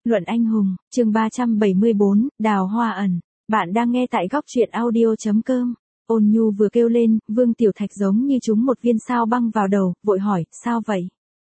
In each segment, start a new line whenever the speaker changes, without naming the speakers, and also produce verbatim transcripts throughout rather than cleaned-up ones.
Luận anh hùng, chương ba trăm bảy mươi bốn, Đào Hoa ẩn. Bạn đang nghe tại góc truyện audio chấm com. Ôn Nhu vừa kêu lên, Vương Tiểu Thạch giống như trúng một viên sao băng vào đầu, vội hỏi, sao vậy?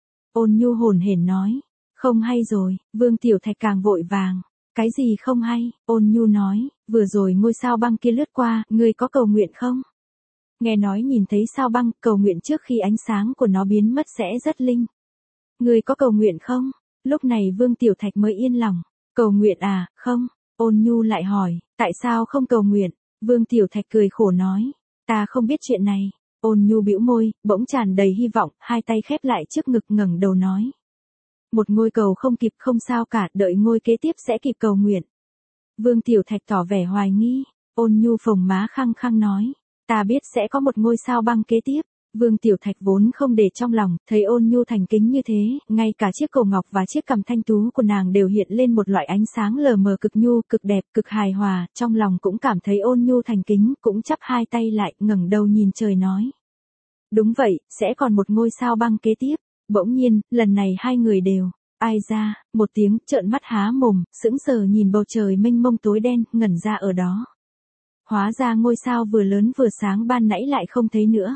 Ôn Nhu hồn hển nói, không hay rồi. Vương Tiểu Thạch càng vội vàng, cái gì không hay? Ôn Nhu nói, vừa rồi ngôi sao băng kia lướt qua, ngươi có cầu nguyện không? Nghe nói nhìn thấy sao băng, cầu nguyện trước khi ánh sáng của nó biến mất sẽ rất linh. Ngươi có cầu nguyện không? Lúc này Vương Tiểu Thạch mới yên lòng. Cầu nguyện à, không? Ôn Nhu lại hỏi, tại sao không cầu nguyện? Vương Tiểu Thạch cười khổ nói, ta không biết chuyện này. Ôn Nhu bĩu môi, bỗng tràn đầy hy vọng, hai tay khép lại trước ngực ngẩng đầu nói. Một ngôi cầu không kịp không sao cả, đợi ngôi kế tiếp sẽ kịp cầu nguyện. Vương Tiểu Thạch tỏ vẻ hoài nghi, Ôn Nhu phồng má khăng khăng nói, ta biết sẽ có một ngôi sao băng kế tiếp. Vương Tiểu Thạch vốn không để trong lòng, thấy Ôn Nhu thành kính như thế, ngay cả chiếc cổ ngọc và chiếc cằm thanh tú của nàng đều hiện lên một loại ánh sáng lờ mờ cực nhu, cực đẹp, cực hài hòa, trong lòng cũng cảm thấy Ôn Nhu thành kính, cũng chắp hai tay lại, ngẩng đầu nhìn trời nói. Đúng vậy, sẽ còn một ngôi sao băng kế tiếp. Bỗng nhiên, lần này hai người đều, ai ra, một tiếng, trợn mắt há mồm, sững sờ nhìn bầu trời mênh mông tối đen, ngẩn ra ở đó. Hóa ra ngôi sao vừa lớn vừa sáng ban nãy lại không thấy nữa.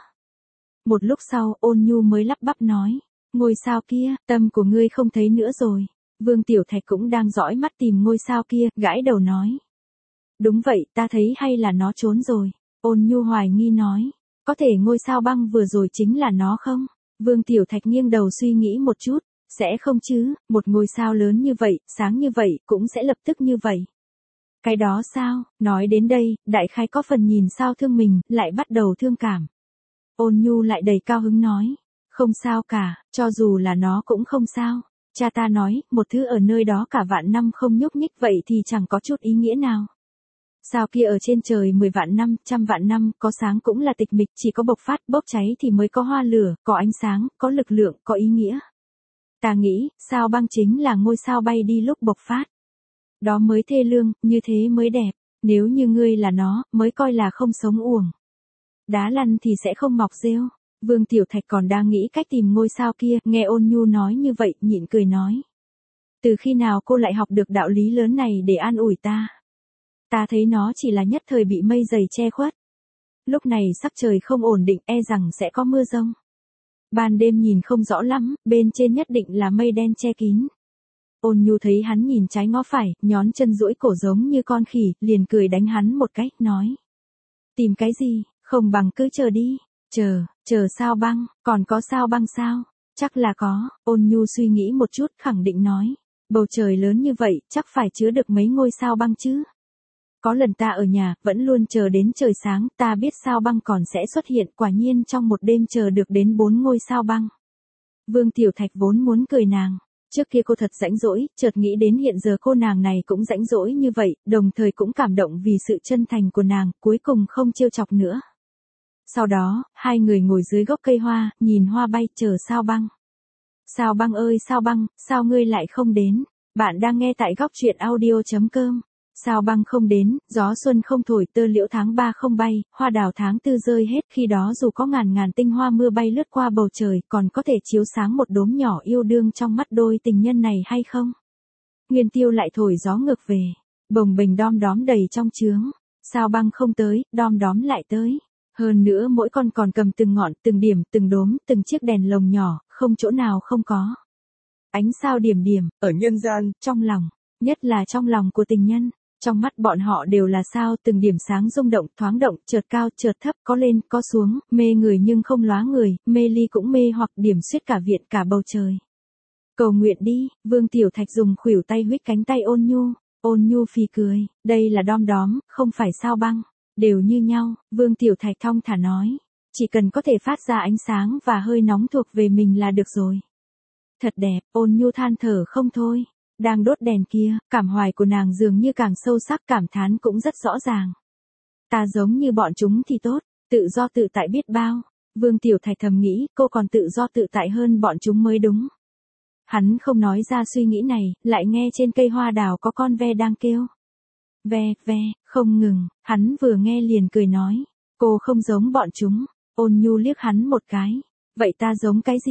Một lúc sau, Ôn Nhu mới lắp bắp nói, ngôi sao kia, tâm của ngươi không thấy nữa rồi. Vương Tiểu Thạch cũng đang dõi mắt tìm ngôi sao kia, gãi đầu nói. Đúng vậy, ta thấy hay là nó trốn rồi. Ôn Nhu hoài nghi nói, có thể ngôi sao băng vừa rồi chính là nó không? Vương Tiểu Thạch nghiêng đầu suy nghĩ một chút, sẽ không chứ, một ngôi sao lớn như vậy, sáng như vậy, cũng sẽ lập tức như vậy. Cái đó sao, nói đến đây, đại khái có phần nhìn sao thương mình, lại bắt đầu thương cảm. Ôn Nhu lại đầy cao hứng nói, không sao cả, cho dù là nó cũng không sao. Cha ta nói, một thứ ở nơi đó cả vạn năm không nhúc nhích vậy thì chẳng có chút ý nghĩa nào. Sao kia ở trên trời mười vạn năm, trăm vạn năm, có sáng cũng là tịch mịch, chỉ có bộc phát, bốc cháy thì mới có hoa lửa, có ánh sáng, có lực lượng, có ý nghĩa. Ta nghĩ, sao băng chính là ngôi sao bay đi lúc bộc phát. Đó mới thê lương, như thế mới đẹp, nếu như ngươi là nó, mới coi là không sống uổng. Đá lăn thì sẽ không mọc rêu. Vương Tiểu Thạch còn đang nghĩ cách tìm ngôi sao kia, nghe Ôn Nhu nói như vậy, nhịn cười nói. Từ khi nào cô lại học được đạo lý lớn này để an ủi ta? Ta thấy nó chỉ là nhất thời bị mây dày che khuất. Lúc này sắc trời không ổn định, e rằng sẽ có mưa rông. Ban đêm nhìn không rõ lắm, bên trên nhất định là mây đen che kín. Ôn Nhu thấy hắn nhìn trái ngó phải, nhón chân duỗi cổ giống như con khỉ, liền cười đánh hắn một cái, nói. Tìm cái gì, không bằng cứ chờ đi. Chờ, chờ sao băng, còn có sao băng sao? Chắc là có. Ôn Nhu suy nghĩ một chút, khẳng định nói. Bầu trời lớn như vậy, chắc phải chứa được mấy ngôi sao băng chứ. Có lần ta ở nhà, vẫn luôn chờ đến trời sáng, ta biết sao băng còn sẽ xuất hiện, quả nhiên trong một đêm chờ được đến bốn ngôi sao băng. Vương Tiểu Thạch vốn muốn cười nàng. Trước kia cô thật rãnh rỗi, chợt nghĩ đến hiện giờ cô nàng này cũng rãnh rỗi như vậy, đồng thời cũng cảm động vì sự chân thành của nàng, cuối cùng không trêu chọc nữa. Sau đó, hai người ngồi dưới gốc cây hoa, nhìn hoa bay, chờ sao băng. Sao băng ơi sao băng, sao ngươi lại không đến? Bạn đang nghe tại góc truyện audio chấm com. Sao băng không đến, gió xuân không thổi, tơ liễu tháng ba không bay, hoa đào tháng tư rơi hết, khi đó dù có ngàn ngàn tinh hoa mưa bay lướt qua bầu trời, còn có thể chiếu sáng một đốm nhỏ yêu đương trong mắt đôi tình nhân này hay không? Nguyên Tiêu lại thổi gió ngược về, bồng bềnh đom đóm đầy trong chướng. Sao băng không tới, đom đóm lại tới. Hơn nữa mỗi con còn cầm từng ngọn, từng điểm, từng đốm, từng chiếc đèn lồng nhỏ, không chỗ nào không có. Ánh sao điểm điểm, ở nhân gian, trong lòng, nhất là trong lòng của tình nhân. Trong mắt bọn họ đều là sao, từng điểm sáng rung động, thoáng động, chợt cao, chợt thấp, có lên, có xuống, mê người nhưng không lóa người, mê ly cũng mê hoặc điểm xuyết cả viện, cả bầu trời. Cầu nguyện đi, Vương Tiểu Thạch dùng khuỷu tay huých cánh tay Ôn Nhu, Ôn Nhu phì cười, đây là đom đóm, không phải sao băng, đều như nhau, Vương Tiểu Thạch thong thả nói, chỉ cần có thể phát ra ánh sáng và hơi nóng thuộc về mình là được rồi. Thật đẹp, Ôn Nhu than thở không thôi. Đang đốt đèn kia, cảm hoài của nàng dường như càng sâu sắc, cảm thán cũng rất rõ ràng. Ta giống như bọn chúng thì tốt, tự do tự tại biết bao. Vương Tiểu Thạch thầm nghĩ, cô còn tự do tự tại hơn bọn chúng mới đúng. Hắn không nói ra suy nghĩ này, lại nghe trên cây hoa đào có con ve đang kêu. Ve, ve, không ngừng, hắn vừa nghe liền cười nói. Cô không giống bọn chúng. Ôn Nhu liếc hắn một cái. Vậy ta giống cái gì?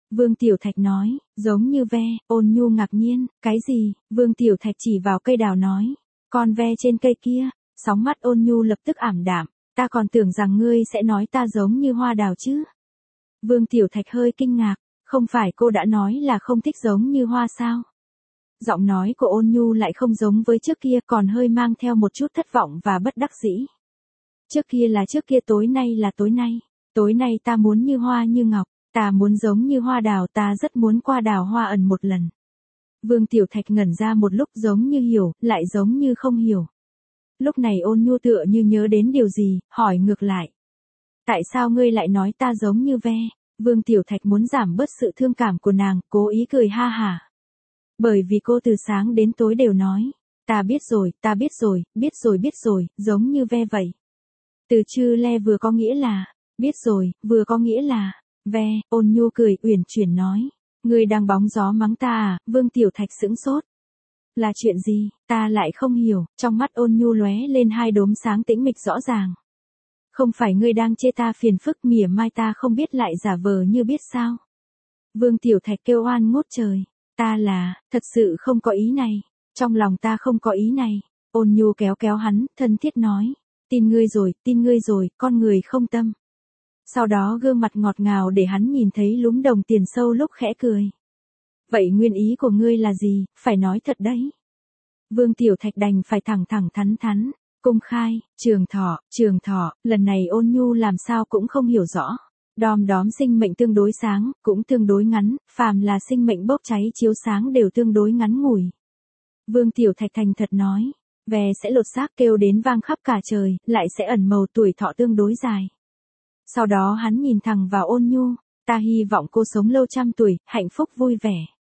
Vương Tiểu Thạch nói, giống như ve. Ôn Nhu ngạc nhiên, cái gì? Vương Tiểu Thạch chỉ vào cây đào nói, con ve trên cây kia. Sóng mắt Ôn Nhu lập tức ảm đạm, ta còn tưởng rằng ngươi sẽ nói ta giống như hoa đào chứ. Vương Tiểu Thạch hơi kinh ngạc, không phải cô đã nói là không thích giống như hoa sao? Giọng nói của Ôn Nhu lại không giống với trước kia, còn hơi mang theo một chút thất vọng và bất đắc dĩ. Trước kia là trước kia, tối nay là tối nay. Tối nay ta muốn như hoa như ngọc, ta muốn giống như hoa đào, ta rất muốn qua đào hoa ẩn một lần. Vương Tiểu Thạch ngẩn ra một lúc, giống như hiểu, lại giống như không hiểu. Lúc này Ôn Nhu tựa như nhớ đến điều gì, hỏi ngược lại. Tại sao ngươi lại nói ta giống như ve? Vương Tiểu Thạch muốn giảm bớt sự thương cảm của nàng, cố ý cười ha hả. Bởi vì cô từ sáng đến tối đều nói, ta biết rồi, ta biết rồi, biết rồi biết rồi, giống như ve vậy. Từ chư le vừa có nghĩa là, biết rồi, vừa có nghĩa là, ve. Ôn Nhu cười uyển chuyển nói, ngươi đang bóng gió mắng ta à? Vương Tiểu Thạch sững sốt. Là chuyện gì, ta lại không hiểu. Trong mắt Ôn Nhu lóe lên hai đốm sáng tĩnh mịch rõ ràng. Không phải ngươi đang chê ta phiền phức mỉa mai ta không biết lại giả vờ như biết sao? Vương Tiểu Thạch kêu oan ngút trời, ta là, thật sự không có ý này, trong lòng ta không có ý này. Ôn Nhu kéo kéo hắn, thân thiết nói, tin ngươi rồi, tin ngươi rồi, con người không tâm. Sau đó gương mặt ngọt ngào để hắn nhìn thấy lúm đồng tiền sâu lúc khẽ cười. Vậy nguyên ý của ngươi là gì, phải nói thật đấy. Vương Tiểu Thạch đành phải thẳng thẳng thắn thắn, công khai, trường thọ, trường thọ, lần này Ôn Nhu làm sao cũng không hiểu rõ. Đom đóm sinh mệnh tương đối sáng, cũng tương đối ngắn, phàm là sinh mệnh bốc cháy chiếu sáng đều tương đối ngắn ngủi. Vương Tiểu Thạch thành thật nói, ve sẽ lột xác kêu đến vang khắp cả trời, lại sẽ ẩn màu tuổi thọ tương đối dài. Sau đó hắn nhìn thẳng vào Ôn Nhu, ta hy vọng cô sống lâu trăm tuổi, hạnh phúc vui vẻ.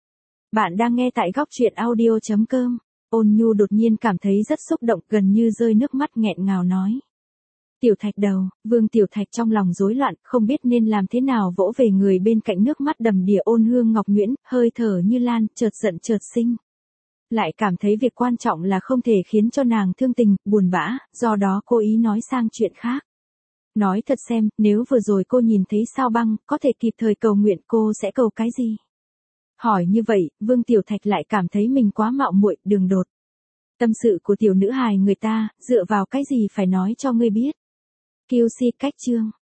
Bạn đang nghe tại góc truyện audio chấm com. Ôn Nhu đột nhiên cảm thấy rất xúc động, gần như rơi nước mắt nghẹn ngào nói. Tiểu Thạch đầu. Vương Tiểu Thạch trong lòng rối loạn, không biết nên làm thế nào, vỗ về người bên cạnh, nước mắt đầm đìa. Ôn Hương Ngọc Nguyễn, hơi thở như lan, chợt giận chợt sinh. Lại cảm thấy việc quan trọng là không thể khiến cho nàng thương tình, buồn bã, do đó cố ý nói sang chuyện khác. Nói thật xem, nếu vừa rồi cô nhìn thấy sao băng, có thể kịp thời cầu nguyện, cô sẽ cầu cái gì? Hỏi như vậy, Vương Tiểu Thạch lại cảm thấy mình quá mạo muội, đường đột. Tâm sự của tiểu nữ hài người ta, dựa vào cái gì phải nói cho ngươi biết. Q C cách chương.